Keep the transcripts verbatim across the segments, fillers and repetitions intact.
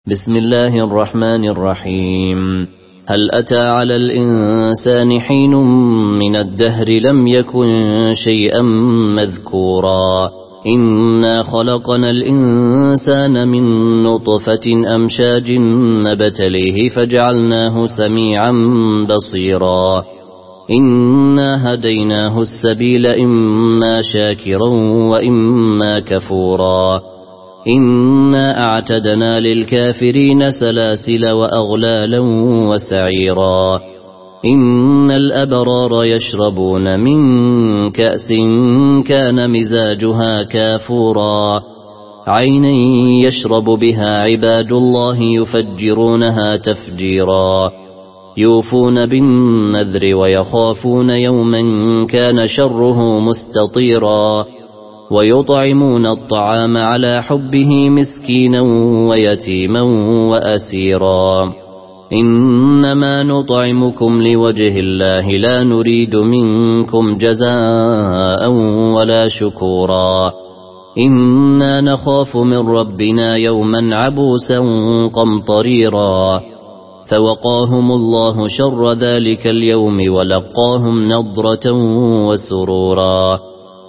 بسم الله الرحمن الرحيم. هل أتى على الإنسان حين من الدهر لم يكن شيئا مذكورا إنا خلقنا الإنسان من نطفة أمشاج نبتليه فجعلناه سميعا بصيرا إنا هديناه السبيل إما شاكرا وإما كفورا إنا أعتدنا للكافرين سلاسل وأغلالا وسعيرا إن الأبرار يشربون من كأس كان مزاجها كافورا عينا يشرب بها عباد الله يفجرونها تفجيرا يوفون بالنذر ويخافون يوما كان شره مستطيرا ويطعمون الطعام على حبه مسكينا ويتيما وأسيرا إنما نطعمكم لوجه الله لا نريد منكم جزاء ولا شكورا إنا نخاف من ربنا يوما عبوسا قمطريرا فوقاهم الله شر ذلك اليوم ولقاهم نضرة وسرورا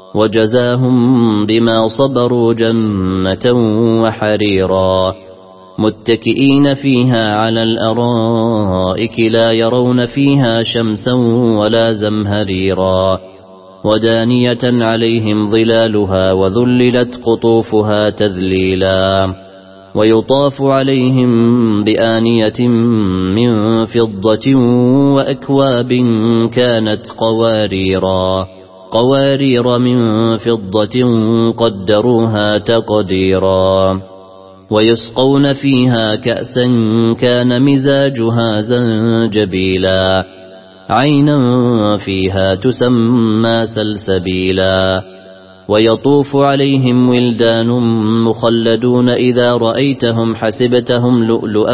وجزاهم بما صبروا جنة وحريرا متكئين فيها على الأرائك لا يرون فيها شمسا ولا زمهريرا ودانية عليهم ظلالها وذللت قطوفها تذليلا ويطاف عليهم بآنية من فضة وأكواب كانت قواريرا قوارير من فضة قدروها تقديرا ويسقون فيها كأسا كان مزاجها زنجبيلا عينا فيها تسمى سلسبيلا ويطوف عليهم ولدان مخلدون إذا رأيتهم حسبتهم لؤلؤا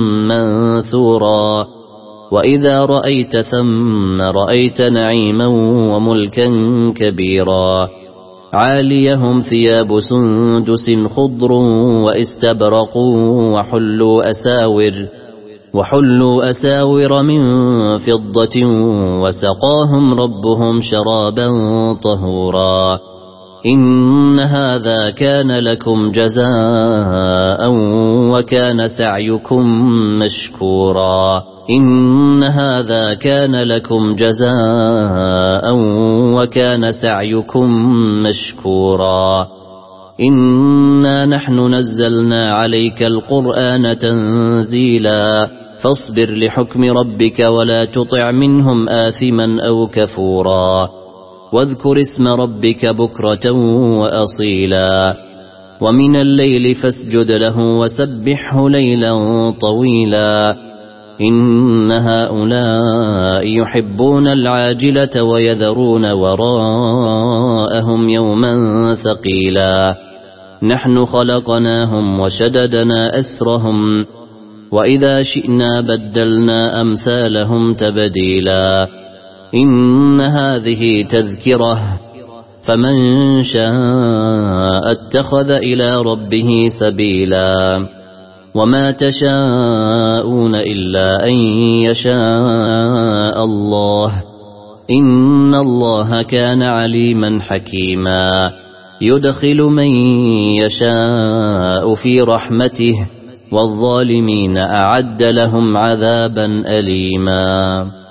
منثورا وإذا رأيت ثم رأيت نعيما وملكا كبيرا عاليهم ثياب سندس خضر واستبرق وحلوا أساور وحلوا أساور من فضة وسقاهم ربهم شرابا طهورا إن هذا كان لكم جزاء وكان سعيكم مشكورا إن هذا كان لكم جزاء وكان سعيكم مشكورا إنا نحن نزلنا عليك القرآن تنزيلا فاصبر لحكم ربك ولا تطع منهم آثما أو كفورا واذكر اسم ربك بكرة وأصيلا ومن الليل فاسجد له وسبحه ليلا طويلا إن هؤلاء يحبون العاجلة ويذرون وراءهم يوما ثقيلا نحن خلقناهم وشددنا أسرهم وإذا شئنا بدلنا أمثالهم تبديلا إن هذه تذكرة فمن شاء اتخذ إلى ربه سبيلا وما تشاءون إلا أن يشاء الله إن الله كان عليما حكيما يدخل من يشاء في رحمته والظالمين أعد لهم عذابا أليما.